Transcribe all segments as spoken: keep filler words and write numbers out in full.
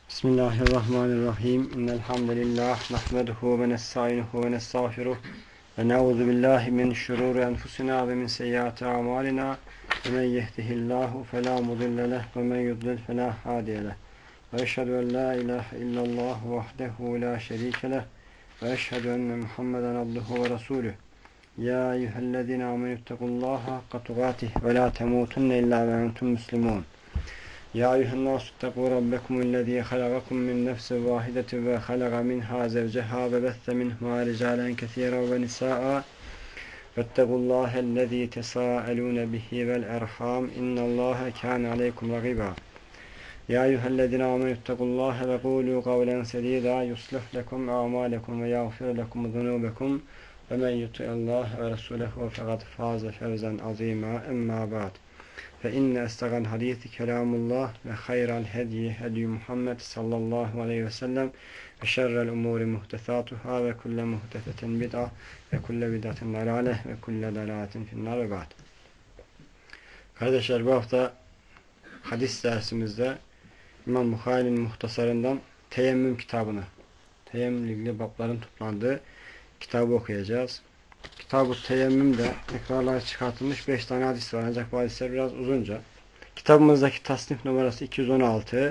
Bismillahirrahmanirrahim. İnnelhamdülillah. Nahmeduhu ve nestainuhu ve nestağfiruh. Ve na'udhu billahi min şururi enfusina ve min seyyiati amalina. Ve men yehdihillahu felâ mudille leh ve men yudlil felâ hâdiye leh. Ve eşhedü en la ilahe illallah vahdehu la şerîke leh. Ve eşhedü enne Muhammeden abduhu ve resûlüh. Ya eyyühellezîne amenüttekullâhe hakka tukâtih ve la temûtunne illâ ve entum müslimûn. Ya eyyühennâsü ittekû rabbekumüllezî halagakum min nefsin vâhidetin ve halaga minhâ zevceha ve bethe minhumâ ricâlen kesîren ve nisâ'a vettegullâhellezî tesâelûne bihi vel erhâm innallâhe kâne aleykum ragîbâ. Ya eyyühellezîne amenüttekullâhe ve kûlû kavlen sedîdâ yuslih lekum a'mâlekum ve yağfir lekum zunûbekum ve men yuti'illâhe ve resûlehu fekad fâze fevzen azîmâ emmâ ba'd. Fe inne estagal hadisi kelamullah ve hayral hediyi hediyi Muhammed sallallahu aleyhi ve sellem ve şerrel umuri muhtesatuhâ ve kulle muhteseten bid'a ve kulle bid'atin dalâleh ve kulle dalâletin finnâr ve ba'd. Kardeşler, bu hafta hadis dersimizde İmam Bukhari'nin muhtasarından teyemmüm kitabını, teyemmümle ilgili babların toplandığı kitabı okuyacağız. Kitab-ı Teyemmüm'de tekrarlar çıkartılmış beş tane hadis var. Ancak bu hadisler biraz uzunca. Kitabımızdaki tasnif numarası iki yüz on altı.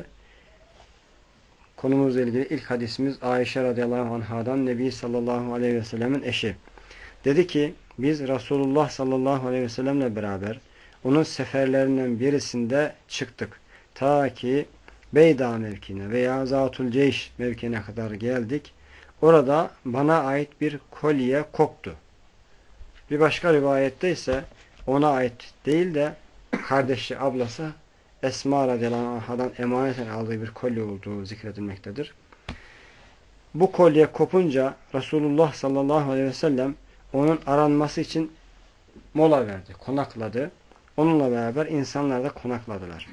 Konumuzla ilgili ilk hadisimiz Ayşe radıyallahu anhadan, Nebi sallallahu aleyhi ve sellemin eşi. Dedi ki, biz Resulullah sallallahu aleyhi ve sellemle beraber onun seferlerinden birisinde çıktık. Ta ki Beyda mevkine veya Zatul Ceyş mevkine kadar geldik. Orada bana ait bir kolye koptu. Bir başka rivayette ise ona ait değil de kardeşi, ablası Esma radıyallahu anhadan emaneten aldığı bir kolye olduğu zikredilmektedir. Bu kolye kopunca Resulullah sallallahu aleyhi ve sellem onun aranması için mola verdi, konakladı. Onunla beraber insanlar da konakladılar.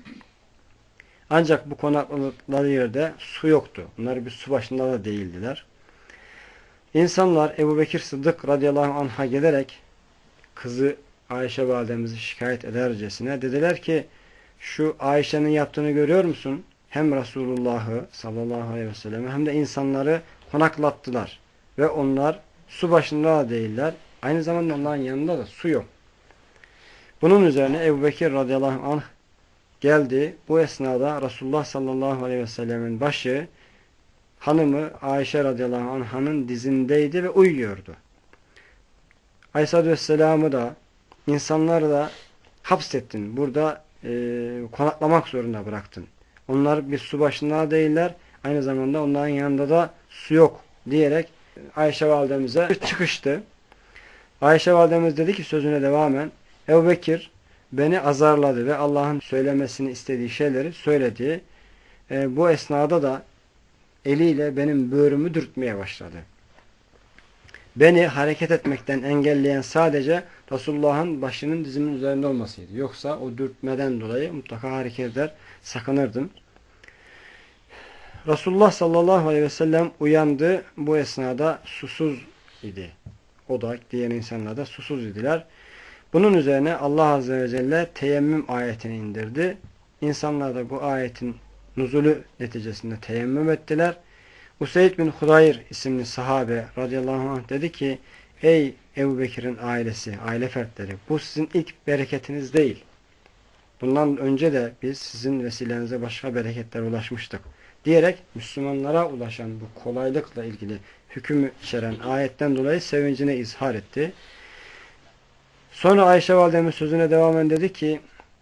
Ancak bu konakladıkları yerde su yoktu. Bunlar bir su başında da değildiler. İnsanlar Ebu Bekir Sıddık radıyallahu anh'a gelerek kızı Ayşe validemizi şikayet edercesine dediler ki, şu Ayşe'nin yaptığını görüyor musun? Hem Resulullah'ı sallallahu aleyhi ve sellem hem de insanları konaklattılar. Ve onlar su başında da değiller. Aynı zamanda onların yanında da su yok. Bunun üzerine Ebu Bekir radıyallahu anh geldi. Bu esnada Resulullah sallallahu aleyhi ve sellemin başı hanımı Ayşe radıyallahu anh'ın dizindeydi ve uyuyordu. Aleyhisselatü Vesselam'ı da insanları da hapsettin. Burada e, konaklamak zorunda bıraktın. Onlar bir su başında değiller. Aynı zamanda onların yanında da su yok diyerek Ayşe validemize çıkıştı. Ayşe validemiz dedi ki sözüne devamen, Ebu Bekir beni azarladı ve Allah'ın söylemesini istediği şeyleri söyledi. E, bu esnada da eliyle benim böğrümü dürtmeye başladı. Beni hareket etmekten engelleyen sadece Resulullah'ın başının dizimin üzerinde olmasıydı. Yoksa o dürtmeden dolayı mutlaka hareket eder, sakınırdım. Resulullah sallallahu aleyhi ve sellem uyandı. Bu esnada susuz idi. O da diğer insanlar da susuz idiler. Bunun üzerine Allah azze ve celle teyemmüm ayetini indirdi. İnsanlar da bu ayetin nuzulü neticesinde teyemmüm ettiler. Useyd bin Hudayr isimli sahabe radıyallahu anh dedi ki, ey Ebu Bekir'in ailesi, aile fertleri, bu sizin ilk bereketiniz değil. Bundan önce de biz sizin vesilenize başka bereketler ulaşmıştık. Diyerek Müslümanlara ulaşan bu kolaylıkla ilgili hüküm içeren ayetten dolayı sevincine izhar etti. Sonra Ayşe validemiz sözüne devamen dedi ki,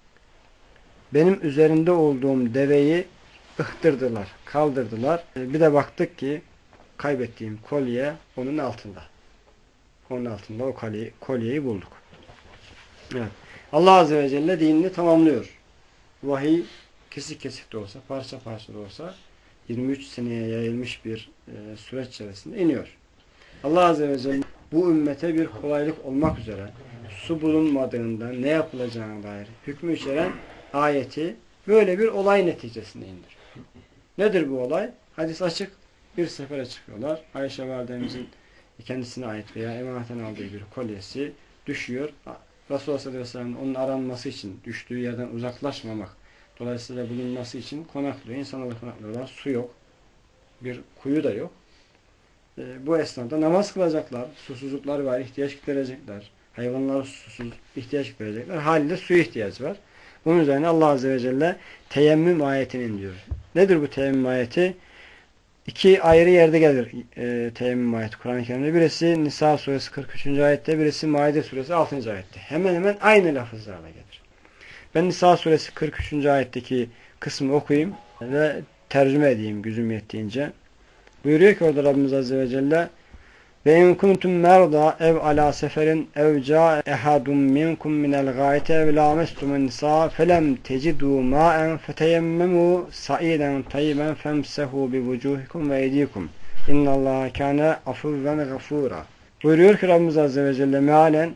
benim üzerinde olduğum deveyi ıhtırdılar, kaldırdılar. Bir de baktık ki kaybettiğim kolye onun altında. Onun altında o kolyeyi, kolyeyi bulduk. Evet. Allah azze ve celle dinini tamamlıyor. Vahiy kesik kesik de olsa, parça parça da olsa yirmi üç seneye yayılmış bir e, süreç içerisinde iniyor. Allah azze ve celle bu ümmete bir kolaylık olmak üzere su bulunmadığında ne yapılacağına dair hükmü içeren ayeti böyle bir olay neticesinde indir. Nedir bu olay? Hadis açık. Bir sefere çıkıyorlar. Ayşe validemizin kendisine ait veya emaneten aldığı bir kolyesi düşüyor. Resulullah sallallahu aleyhi ve sellem'in onun aranması için düştüğü yerden uzaklaşmamak Dolayısıyla bulunması için konaklıyor. İnsanlar da konaklıyorlar. Su yok. Bir kuyu da yok. E, bu esnada namaz kılacaklar. Susuzlukları var. İhtiyaç giderecekler. Hayvanlar susuz. ihtiyaç giderecekler. Haliyle suya ihtiyacı var. Bunun üzerine Allah Azze ve Celle teyemmüm ayetini indiriyor. Nedir bu teyemmüm ayeti? İki ayrı yerde gelir e, teyemmüm ayeti Kur'an-ı Kerim'de. Birisi Nisa suresi kırk üçüncü ayette, birisi Maide suresi altıncı ayette. Hemen hemen aynı lafızlarla gelir. Ben Nisa suresi kırk üçüncü ayetteki kısmı okuyayım ve tercüme edeyim gücüm yettiğince. Buyuruyor ki orada Rabbimiz Azze ve Celle: ve in kuntum merda ev ala seferin ev ca ehadun minkum minel gâite ev lâmestumun nisa felem tecidû mâen feteyemmemû sa'iden tayyiben femsehu bi vucuhikum ve eydikum innallâhe kâne afuvven gafûrâ. Buyuruyor ki Rabbimiz Azze ve Celle mealen,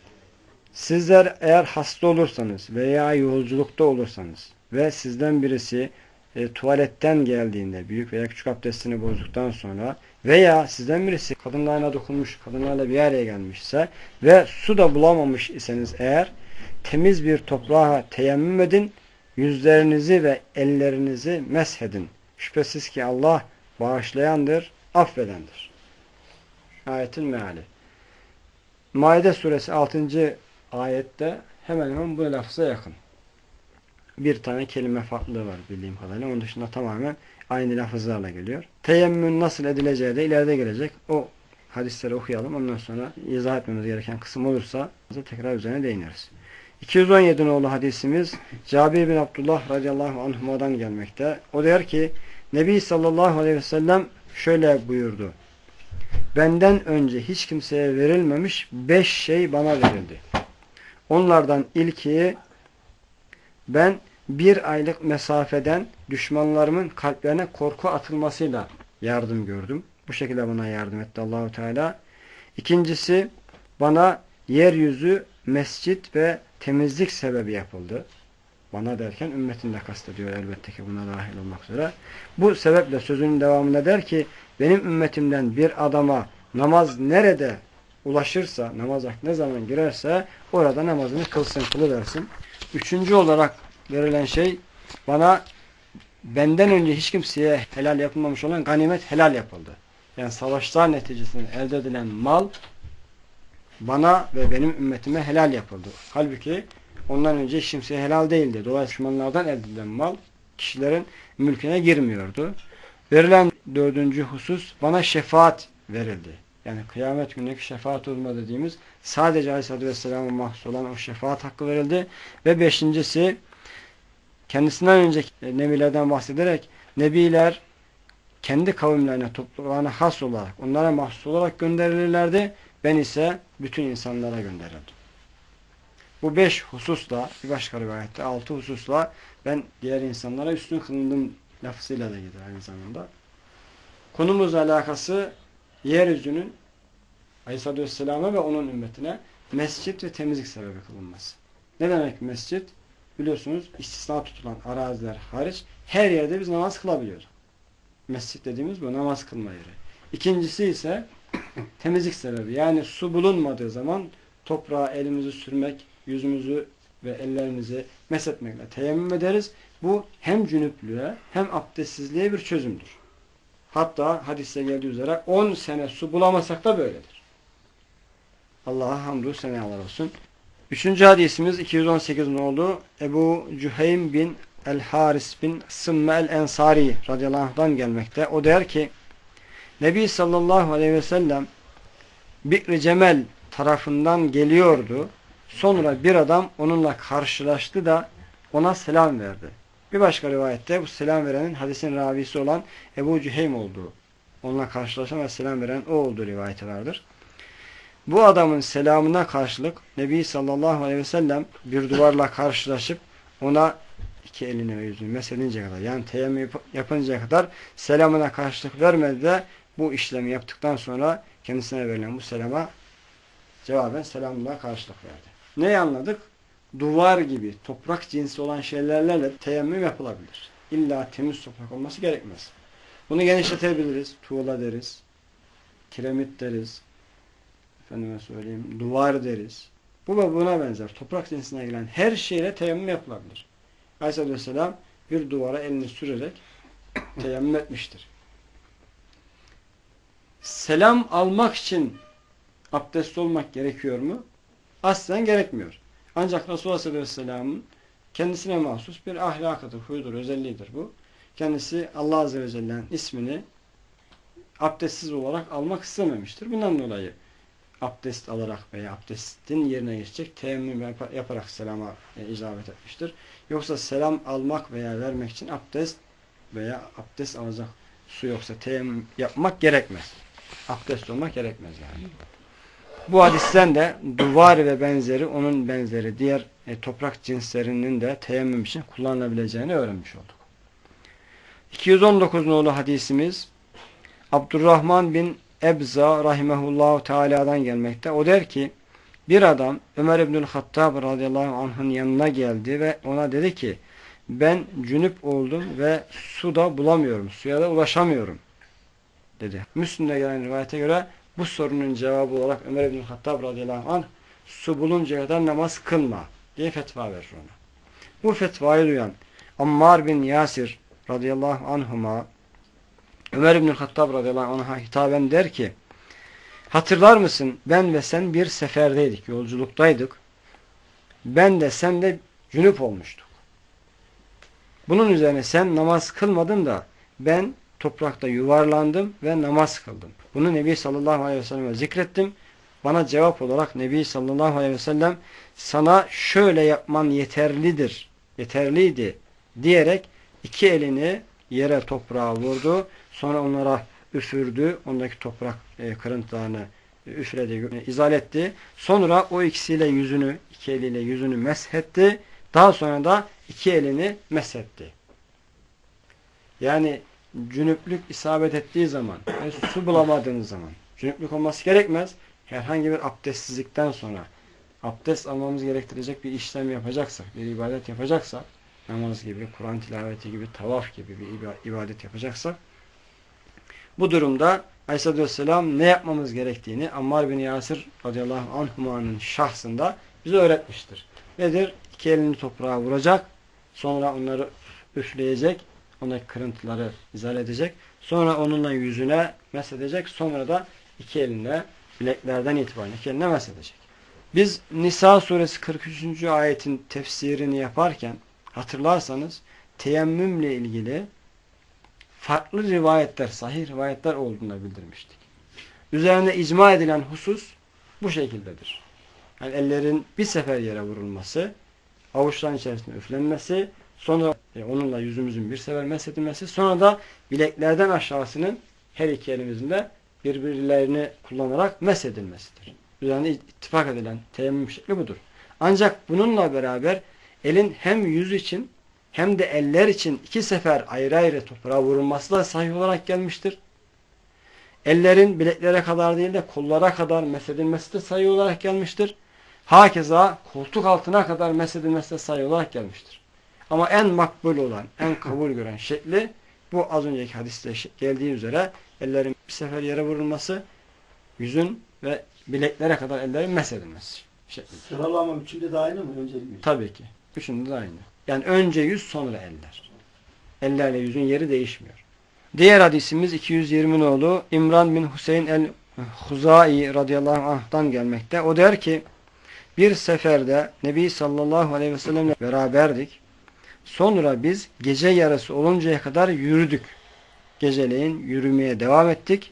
sizler eğer hasta olursanız veya yolculukta olursanız ve sizden birisi e, tuvaletten geldiğinde büyük veya küçük abdestini bozduktan sonra veya sizden birisi kadınlarına dokunmuş, kadınlarla bir araya gelmişse ve su da bulamamış iseniz eğer temiz bir toprağa teyemmüm edin, yüzlerinizi ve ellerinizi meshedin. Şüphesiz ki Allah bağışlayandır, affedendir. Ayetin meali. Maide suresi altıncı ayette hemen hemen bu lafza yakın. Bir tane kelime farklılığı var bildiğim kadarıyla. Onun dışında tamamen aynı lafızlarla geliyor. Teyemmüm nasıl edileceği de ileride gelecek. O hadisleri okuyalım. Ondan sonra izah etmemiz gereken kısım olursa tekrar üzerine değiniriz. iki yüz on yedi nolu hadisimiz Cabir bin Abdullah radıyallahu anhuma'dan gelmekte. O der ki Nebi sallallahu aleyhi ve sellem şöyle buyurdu: benden önce hiç kimseye verilmemiş beş şey bana verildi. Onlardan ilki, ben bir aylık mesafeden düşmanlarımın kalplerine korku atılmasıyla yardım gördüm. Bu şekilde bana yardım etti Allahu Teala. İkincisi, bana yeryüzü, mescit ve temizlik sebebi yapıldı. Bana derken ümmetini de kastediyor elbette ki, buna dahil olmak üzere. Bu sebeple sözünün devamında der ki, benim ümmetimden bir adama namaz nerede ulaşırsa, namaz ne zaman girerse orada namazını kılsın, kılıversin. Üçüncü olarak verilen şey, bana benden önce hiç kimseye helal yapılmamış olan ganimet helal yapıldı. Yani savaşlar neticesinde elde edilen mal bana ve benim ümmetime helal yapıldı. Halbuki ondan önce hiç kimseye helal değildi. Dolayısıyla düşmanlardan elde edilen mal kişilerin mülküne girmiyordu. Verilen dördüncü husus, bana şefaat verildi. Yani kıyamet günündeki şefaat hurma dediğimiz sadece Aleyhisselatü Vesselam'a mahsus olan o şefaat hakkı verildi. Ve beşincisi, kendisinden önceki nebilerden bahsederek nebiler kendi kavimlerine, topluluğuna has olarak, onlara mahsus olarak gönderilirlerdi. Ben ise bütün insanlara gönderildim. Bu beş hususla, bir başka rivayette altı hususla ben diğer insanlara üstün kılındım lafzıyla da gider aynı zamanda. Konumuzla alakası yeryüzünün Aleyhisselatü Vesselam'a ve onun ümmetine mescit ve temizlik sebebi kılınması. Ne demek mescit? Biliyorsunuz istisna tutulan araziler hariç her yerde biz namaz kılabiliyoruz. Mescit dediğimiz bu, namaz kılma yeri. İkincisi ise temizlik sebebi. Yani su bulunmadığı zaman toprağa elimizi sürmek, yüzümüzü ve ellerimizi meshetmekle teyemmüm ederiz. Bu hem cünüplüğe hem abdestsizliğe bir çözümdür. Hatta hadiste geldiği üzere on sene su bulamasak da böyledir. Allah'a hamdü senalar olsun. Üçüncü hadisimiz iki yüz on sekiz nolu Ebu Cüheym bin El-Haris bin Sımme el-Ensari radıyallahu anh'dan gelmekte. O der ki Nebi sallallahu aleyhi ve sellem Bi'r-i Cemel tarafından geliyordu. Sonra bir adam onunla karşılaştı da ona selam verdi. Bir başka rivayette bu selam verenin hadisin ravisi olan Ebu Cüheym olduğu, onunla karşılaşan ve selam veren o olduğu rivayeti vardır. Bu adamın selamına karşılık Nebi sallallahu aleyhi ve sellem bir duvarla karşılaşıp ona iki elini ve yüzünü meshedinceye kadar, yani teyemmüm yapıncaya kadar selamına karşılık vermedi de bu işlemi yaptıktan sonra kendisine verilen bu selama cevaben selamla karşılık verdi. Neyi anladık? Duvar gibi toprak cinsi olan şeylerle teyemmüm yapılabilir. İlla temiz toprak olması gerekmez. Bunu genişletebiliriz. Tuğla deriz. Kiremit deriz. Efendime söyleyeyim, duvar deriz. Bu ve buna benzer toprak cinsine gelen her şeyle teyemmüm yapılabilir. Aleyhisselatü Vesselam bir duvara elini sürerek teyemmüm etmiştir. Selam almak için abdest olmak gerekiyor mu? Aslen gerekmiyor. Ancak Resulullah sallallahu aleyhi ve sellem'in kendisine mahsus bir ahlakıdır, huyudur, özelliğidir bu. Kendisi Allah azze ve celle'nin ismini abdestsiz olarak almak istememiştir. Bundan dolayı abdest alarak veya abdestin yerine geçecek teyemmüm yaparak selama icabet etmiştir. Yoksa selam almak veya vermek için abdest veya abdest alacak su yoksa teyemmüm yapmak gerekmez. Abdest olmak gerekmez yani. Bu hadisten de duvar ve benzeri, onun benzeri diğer e, toprak cinslerinin de teyemmüm için kullanılabileceğini öğrenmiş olduk. iki yüz on dokuz nolu hadisimiz Abdurrahman bin Ebza rahimehullahu teala'dan gelmekte. O der ki bir adam Ömer İbnül Hattab radıyallahu anh'ın yanına geldi ve ona dedi ki ben cünüp oldum ve su da bulamıyorum, suya da ulaşamıyorum dedi. Müslim'de gelen rivayete göre bu sorunun cevabı olarak Ömer İbnül Hattab radıyallahu anh su buluncaya kadar namaz kılma diye fetva verir ona. Bu fetvayı duyan Ammar bin Yasir radıyallahu anhuma Ömer İbnül Hattab radıyallahu anh'a hitaben der ki hatırlar mısın ben ve sen bir seferdeydik, yolculuktaydık. Ben de sen de cünüp olmuştuk. Bunun üzerine sen namaz kılmadın da ben toprakta yuvarlandım ve namaz kıldım. Bunu Nebi sallallahu aleyhi ve selleme zikrettim. Bana cevap olarak Nebi sallallahu aleyhi ve sellem sana şöyle yapman yeterlidir, yeterliydi diyerek iki elini yere toprağa vurdu. Sonra onlara üfürdü. Ondaki toprak e, kırıntılarını e, üfledi, e, izale etti. Sonra o ikisiyle yüzünü, iki eliyle yüzünü meshetti. Daha sonra da iki elini meshetti. Yani cünüplük isabet ettiği zaman, yani su bulamadığınız zaman, cünüplük olması gerekmez. Herhangi bir abdestsizlikten sonra abdest almamız gerektirecek bir işlem yapacaksak, bir ibadet yapacaksak, namaz gibi, Kur'an tilaveti gibi, tavaf gibi bir ibadet yapacaksak, bu durumda Aleyhisselatü Vesselam ne yapmamız gerektiğini Ammar bin Yasir radıyallahu anhuma'nın şahsında bize öğretmiştir. Nedir? İki elini toprağa vuracak, sonra onları üfleyecek, ondaki kırıntıları izale edecek, sonra onunla yüzüne mesedecek, sonra da iki eline bileklerden itibaren iki eline mesedecek. Biz Nisa suresi kırk üçüncü ayetin tefsirini yaparken hatırlarsanız teyemmümle ilgili farklı rivayetler, sahih rivayetler olduğunu bildirmiştik. Üzerine icma edilen husus bu şekildedir. Yani ellerin bir sefer yere vurulması, avuçların içerisinde üflenmesi, sonra e, onunla yüzümüzün bir sefer mesedilmesi, sonra da bileklerden aşağısının her iki elimizin de birbirlerini kullanarak mesedilmesidir. Üzerine ittifak edilen teyemmüm şekli budur. Ancak bununla beraber elin hem yüz için hem de eller için iki sefer ayrı ayrı toprağa vurulması da sahih olarak gelmiştir. Ellerin bileklere kadar değil de kollara kadar mesedilmesi de sahih olarak gelmiştir. Hakeza koltuk altına kadar mesedilmesi de sahih olarak gelmiştir. Ama en makbul olan, en kabul gören şekli bu az önceki hadiste geldiği üzere ellerin bir sefer yere vurulması, yüzün ve bileklere kadar ellerin mesedilmesi şeklidir. Sıralama üçünde de aynı mı? Önce yüz. Tabii ki. Üçünde de aynı. Yani önce yüz sonra eller. Ellerle yüzün yeri değişmiyor. Diğer hadisimiz iki yüz yirmi nolu İmran bin Hüseyin el-Huzai radıyallahu anh'tan gelmekte. O der ki bir seferde Nebi sallallahu aleyhi ve sellemle beraberdik. Sonra biz gece yarısı oluncaya kadar yürüdük. Geceleyin yürümeye devam ettik.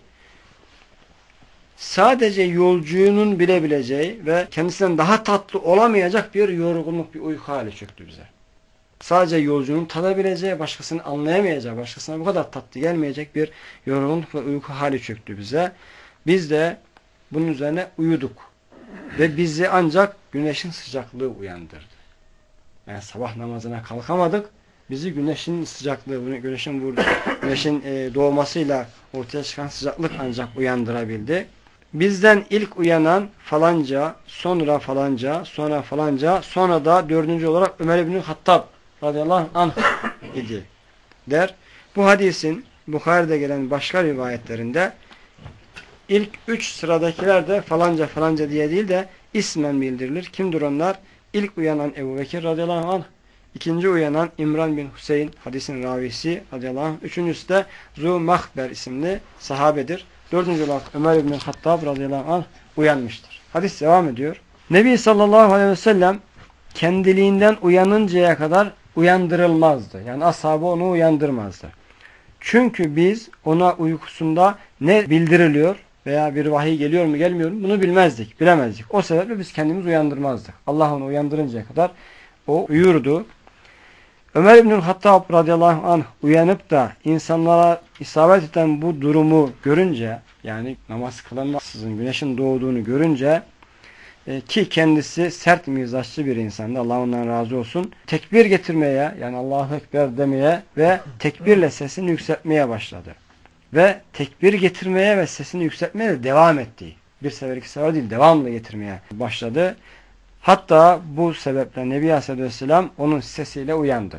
Sadece yolcunun bilebileceği ve kendisinden daha tatlı olamayacak bir yorgunluk, bir uyku hali çöktü bize. Sadece yolcunun tadabileceği, başkasının anlayamayacağı, başkasına bu kadar tatlı gelmeyecek bir yorgunluk ve uyku hali çöktü bize. Biz de bunun üzerine uyuduk. Ve bizi ancak güneşin sıcaklığı uyandırdı. Yani sabah namazına kalkamadık. Bizi güneşin sıcaklığı, güneşin vurdu, güneşin doğmasıyla ortaya çıkan sıcaklık ancak uyandırabildi. Bizden ilk uyanan falanca, sonra falanca, sonra falanca, sonra da dördüncü olarak Ömer İbn Hattab radıyallahu anh idi der. Bu hadisin Bukhari'de gelen başka rivayetlerinde ilk üç sıradakiler de falanca falanca diye değil de ismen bildirilir. Kimdir onlar? İlk uyanan Ebu Bekir radıyallahu anh, İkinci uyanan İmran bin Hüseyin hadisin ravisi radıyallahu anh. Üçüncüsü de Zu Mahber isimli sahabedir. Dördüncü olarak Ömer bin Hattab radıyallahu anh uyanmıştır. Hadis devam ediyor. Nebi sallallahu aleyhi ve sellem kendiliğinden uyanıncaya kadar uyandırılmazdı. Yani ashabı onu uyandırmazdı. Çünkü biz ona uykusunda ne bildiriliyor veya bir vahiy geliyor mu gelmiyor mu bunu bilmezdik, bilemezdik. O sebeple biz kendimiz uyandırmazdık. Allah onu uyandırıncaya kadar o uyurdu. Ömer İbnül Hattab radıyallahu anh uyanıp da insanlara isabet eden bu durumu görünce, yani namaz kılınmaksızın güneşin doğduğunu görünce e, ki kendisi sert mizaçlı bir insandı, Allah ondan razı olsun, tekbir getirmeye, yani Allahu Ekber demeye ve tekbirle sesini yükseltmeye başladı. Ve tekbir getirmeye ve sesini yükseltmeye de devam etti. Bir sefer iki sefer değil, devamlı getirmeye başladı. Hatta bu sebeple Nebi Aleyhisselatü Vesselam onun sesiyle uyandı.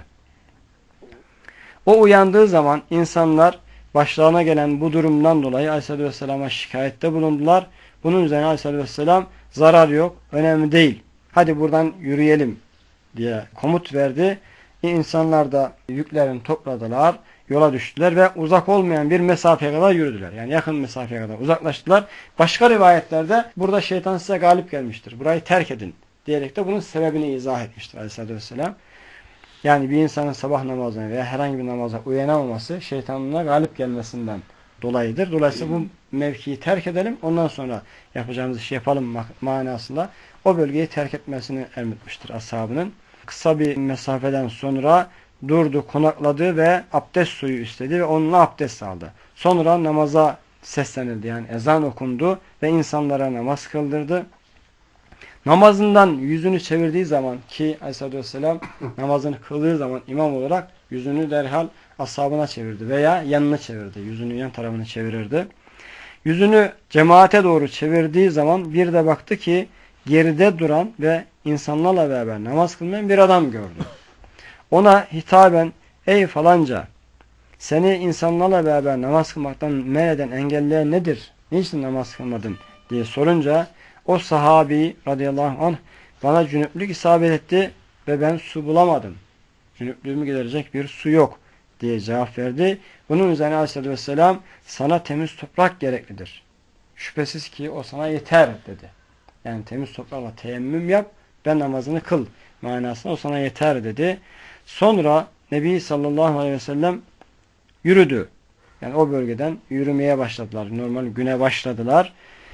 O uyandığı zaman insanlar başlarına gelen bu durumdan dolayı Aleyhisselatü Vesselam'a şikayette bulundular. Bunun üzerine Aleyhisselatü Vesselam zarar yok, önemli değil, hadi buradan yürüyelim diye komut verdi. İnsanlar da yüklerini topladılar, yola düştüler ve uzak olmayan bir mesafeye kadar yürüdüler. Yani yakın mesafeye kadar uzaklaştılar. Başka rivayetlerde burada şeytan size galip gelmiştir, burayı terk edin diyerek de bunun sebebini izah etmiştir Aleyhisselatü Vesselam. Yani bir insanın sabah namazına veya herhangi bir namaza uyanamaması şeytanına galip gelmesinden dolayıdır. Dolayısıyla bu mevkiyi terk edelim, ondan sonra yapacağımız işi yapalım manasında o bölgeyi terk etmesini emretmiştir ashabının. Kısa bir mesafeden sonra durdu, konakladı ve abdest suyu istedi ve onunla abdest aldı. Sonra namaza seslenildi, yani ezan okundu ve insanlara namaz kıldırdı. Namazından yüzünü çevirdiği zaman, ki Aleyhisselatü Vesselam namazını kıldığı zaman imam olarak yüzünü derhal ashabına çevirdi veya yanına çevirdi. Yüzünü yan tarafını çevirirdi. Yüzünü cemaate doğru çevirdiği zaman bir de baktı ki geride duran ve insanlarla beraber namaz kılmayan bir adam gördü. Ona hitaben, ey falanca, seni insanlarla beraber namaz kılmaktan men eden, engelleyen nedir? Niçin namaz kılmadın diye sorunca o sahabi radıyallahu anh bana cünüplük isabet etti ve ben su bulamadım. Cünüplüğümü giderecek bir su yok diye cevap verdi. Bunun üzerine Aleyhisselatü Vesselam sana temiz toprak gereklidir. Şüphesiz ki o sana yeter dedi. Yani temiz toprakla teyemmüm yap ve namazını kıl manasında o sana yeter dedi. Sonra Nebi sallallahu aleyhi ve sellem yürüdü. Yani o bölgeden yürümeye başladılar. Normal güne başladılar.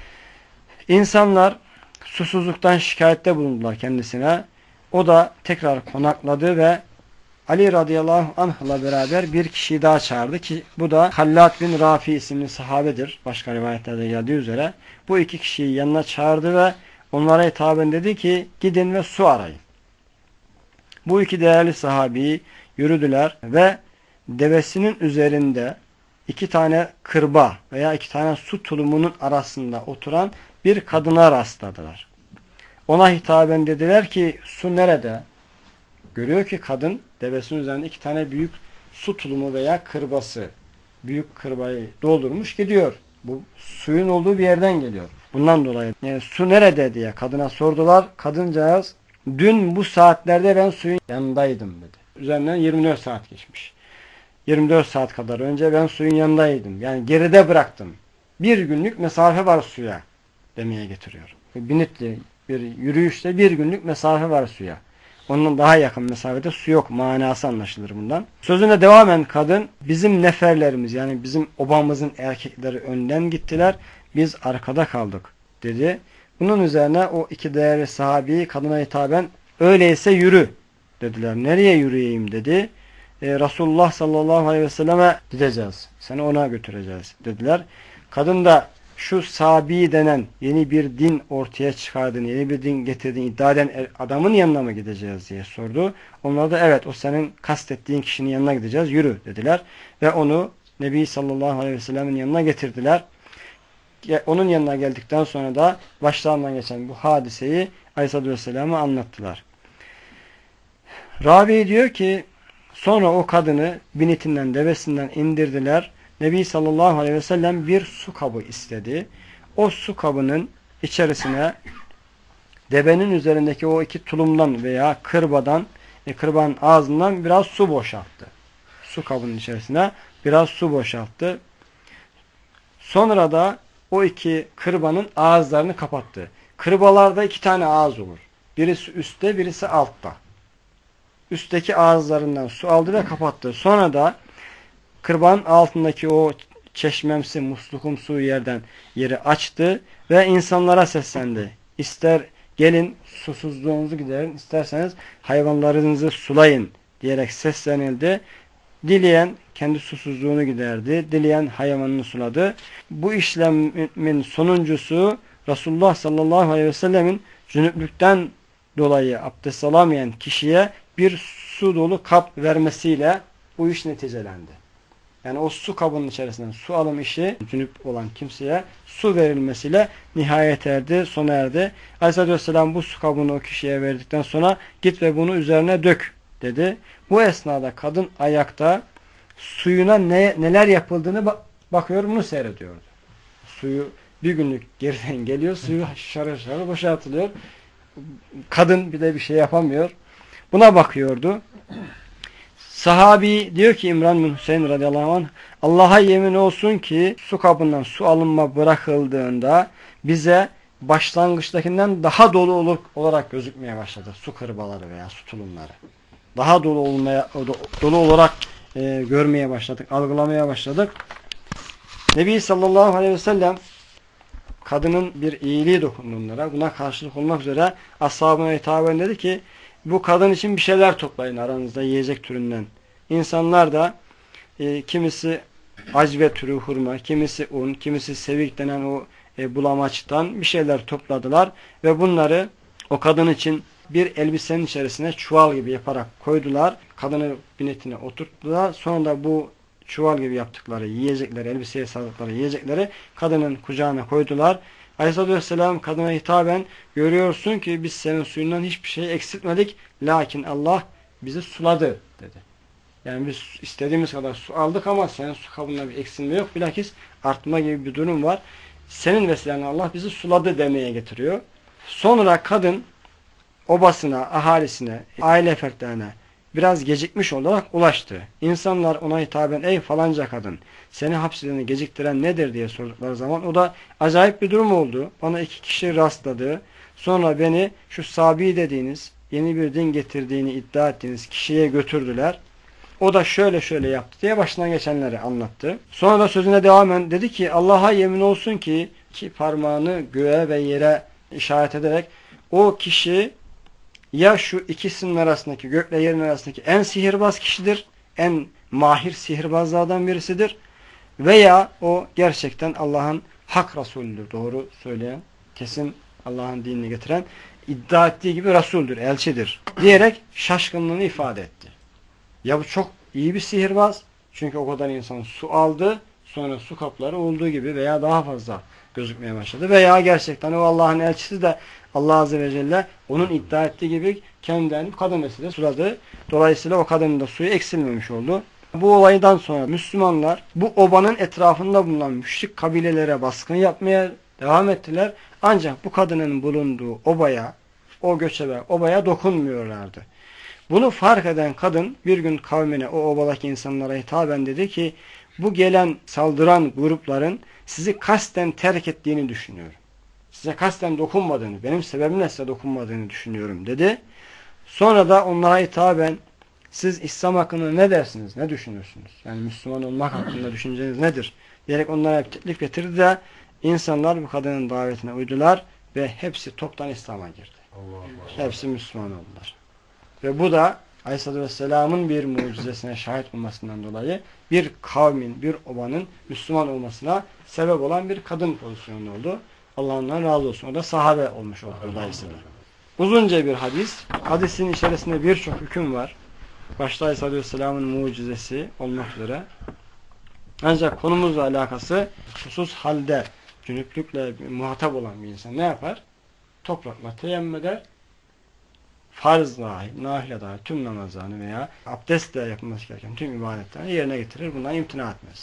İnsanlar susuzluktan şikayette bulundular kendisine. O da tekrar konakladı ve Ali radıyallahu anh'la beraber bir kişiyi daha çağırdı ki bu da Hallat bin Rafi isimli sahabedir. Başka rivayetlerde geldiği üzere. Bu iki kişiyi yanına çağırdı ve onlara hitaben dedi ki gidin ve su arayın. Bu iki değerli sahabi yürüdüler ve devesinin üzerinde iki tane kırba veya iki tane su tulumunun arasında oturan bir kadına rastladılar. Ona hitaben dediler ki su nerede? Görüyor ki kadın devesinin üzerinde iki tane büyük su tulumu veya kırbası, büyük kırbayı doldurmuş gidiyor. Bu suyun olduğu bir yerden geliyor. Bundan dolayı yani su nerede diye kadına sordular. Kadıncağız dün bu saatlerde ben suyun yanındaydım dedi. Üzerinden yirmi dört saat geçmiş. yirmi dört saat kadar önce ben suyun yanındaydım. Yani geride bıraktım. Bir günlük mesafe var suya demeye getiriyor. Binitli bir yürüyüşte bir günlük mesafe var suya. Onun daha yakın mesafede su yok manası anlaşılır bundan. Sözüne devamen kadın bizim neferlerimiz yani bizim obamızın erkekleri önden gittiler. Biz arkada kaldık dedi. Bunun üzerine o iki değerli sahabi kadına hitaben öyleyse yürü dediler. Nereye yürüyeyim dedi. E, Resulullah sallallahu aleyhi ve selleme gideceğiz. Seni ona götüreceğiz dediler. Kadın da şu Sabi denen yeni bir din ortaya çıkardığını, yeni bir din getirdiğini iddia eden adamın yanına mı gideceğiz diye sordu. Onlar da evet o senin kastettiğin kişinin yanına gideceğiz yürü dediler. Ve onu Nebi sallallahu aleyhi ve sellemin yanına getirdiler. Onun yanına geldikten sonra da başlarından geçen bu hadiseyi Aleyhisselatü Vesselam'a anlattılar. Rabi diyor ki sonra o kadını binitinden devesinden indirdiler. Nebi sallallahu aleyhi ve sellem bir su kabı istedi. O su kabının içerisine devenin üzerindeki o iki tulumdan veya kırbadan e, kırbanın ağzından biraz su boşalttı. Su kabının içerisine biraz su boşalttı. Sonra da o iki kırbanın ağızlarını kapattı. Kırbalarda iki tane ağız olur. Birisi üstte, birisi altta. Üstteki ağızlarından su aldı ve kapattı. Sonra da kırbanın altındaki o çeşmemsi, muslukumsu yerden yeri açtı ve insanlara seslendi. İster gelin susuzluğunuzu giderin, isterseniz hayvanlarınızı sulayın diyerek seslenildi. Dileyen kendi susuzluğunu giderdi, dileyen hayvanını suladı. Bu işlemin sonuncusu Resulullah sallallahu aleyhi ve sellemin cünüplükten dolayı abdest alamayan kişiye bir su dolu kap vermesiyle bu iş neticelendi. Yani o su kabının içerisinden su alım işi cünüp olan kimseye su verilmesiyle nihayet erdi, sona erdi. Aleyhisselatü Vesselam bu su kabını o kişiye verdikten sonra git ve bunu üzerine dök dedi. Bu esnada kadın ayakta suyuna ne, neler yapıldığını bak bakıyor, bunu seyrediyordu. Suyu bir günlük geriden geliyor, suyu şarıl şarıl boşaltılıyor. Kadın bir de bir şey yapamıyor. Buna bakıyordu. Sahabi diyor ki İmran bin Hüseyin radıyallahu anh, Allah'a yemin olsun ki su kabından su alınma bırakıldığında bize başlangıçtakinden daha dolu olarak gözükmeye başladı. Su kırbaları veya su tulumları. Daha dolu olmaya, dolu olarak e, görmeye başladık, algılamaya başladık. Nebi sallallahu aleyhi ve sellem kadının bir iyiliği dokunduğunda buna karşılık olmak üzere ashabına hitaben dedi ki bu kadın için bir şeyler toplayın aranızda yiyecek türünden. İnsanlar da e, kimisi acve türü hurma, kimisi un, kimisi sevik denen o e, bulamaçtan bir şeyler topladılar ve bunları o kadın için bir elbisenin içerisine çuval gibi yaparak koydular. Kadını binetine oturttular. Sonra da bu çuval gibi yaptıkları yiyecekleri, elbiseye sardıkları yiyecekleri kadının kucağına koydular. Aleyhisselatü Vesselam kadına hitaben görüyorsun ki biz senin suyundan hiçbir şey eksiltmedik. Lakin Allah bizi suladı dedi. Yani biz istediğimiz kadar su aldık ama senin su kabında bir eksilme yok. Bilakis artma gibi bir durum var. Senin vesilenle Allah bizi suladı demeye getiriyor. Sonra kadın obasına, ahalisine, aile fertlerine biraz gecikmiş olarak ulaştı. İnsanlar ona hitaben ey falanca kadın seni hapsedeni geciktiren nedir diye sordukları zaman o da acayip bir durum oldu. Bana iki kişi rastladı. Sonra beni şu Sabi dediğiniz yeni bir din getirdiğini iddia ettiğiniz kişiye götürdüler. O da şöyle şöyle yaptı diye başından geçenleri anlattı. Sonra da sözüne devamen dedi ki Allah'a yemin olsun ki ki parmağını göğe ve yere işaret ederek o kişi ya şu ikisinin arasındaki gökle yerin arasındaki en sihirbaz kişidir, en mahir sihirbazlardan birisidir veya o gerçekten Allah'ın hak Resulüdür, doğru söyleyen, kesin Allah'ın dinini getiren, iddia ettiği gibi Resul'dür, elçidir diyerek şaşkınlığını ifade etti. Ya bu çok iyi bir sihirbaz çünkü o kadar insan su aldı, sonra su kapları olduğu gibi veya daha fazla gözükmeye başladı veya gerçekten o Allah'ın elçisi de Allah Azze ve Celle onun iddia ettiği gibi kendinden kadın vesile suladı. Dolayısıyla o kadının da suyu eksilmemiş oldu. Bu olaydan sonra Müslümanlar bu obanın etrafında bulunan müşrik kabilelere baskın yapmaya devam ettiler. Ancak bu kadının bulunduğu obaya, o göçebe obaya dokunmuyorlardı. Bunu fark eden kadın bir gün kavmine, o obadaki insanlara hitaben dedi ki bu gelen saldıran grupların sizi kasten terk ettiğini düşünüyorum. Size kasten dokunmadığını, benim sebebimle size dokunmadığını düşünüyorum dedi. Sonra da onlara hitaben siz İslam hakkında ne dersiniz, ne düşünürsünüz? Yani Müslüman olmak hakkında düşünceniz nedir? Diyerek onlara bir teklif getirdi de insanlar bu kadının davetine uydular ve hepsi toptan İslam'a girdi. Allah Allah. Hepsi Müslüman oldular. Ve bu da Aleyhisselatü Vesselam'ın bir mucizesine şahit olmasından dolayı bir kavmin, bir obanın Müslüman olmasına sebep olan bir kadın pozisyonu oldu. Allah ondan razı olsun. O da sahabe olmuş oldu dolayısıyla. Uzunca bir hadis. Hadisin içerisinde birçok hüküm var. Başta Aleyhisselatü Vesselam'ın mucizesi olmak üzere. Ancak konumuzla alakası husus halde cünüplükle muhatap olan bir insan ne yapar? Toprakla teyemmüm eder. Farz dahil, nafile dahil tüm namazlarını veya abdestle yapılması gereken tüm ibadetlerini yerine getirir. Bundan imtina etmez.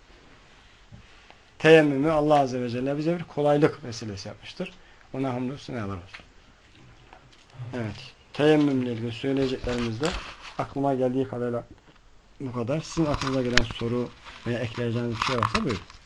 Teyemmümü Allah Azze ve Celle bize bir kolaylık vesilesi yapmıştır. Ona hamdolsun, ne alır olsun. Evet. teyemmümle ilgili söyleyeceklerimiz de aklıma geldiği kadarıyla bu kadar. Sizin aklınıza gelen soru veya ekleyeceğiniz bir şey varsa buyurun.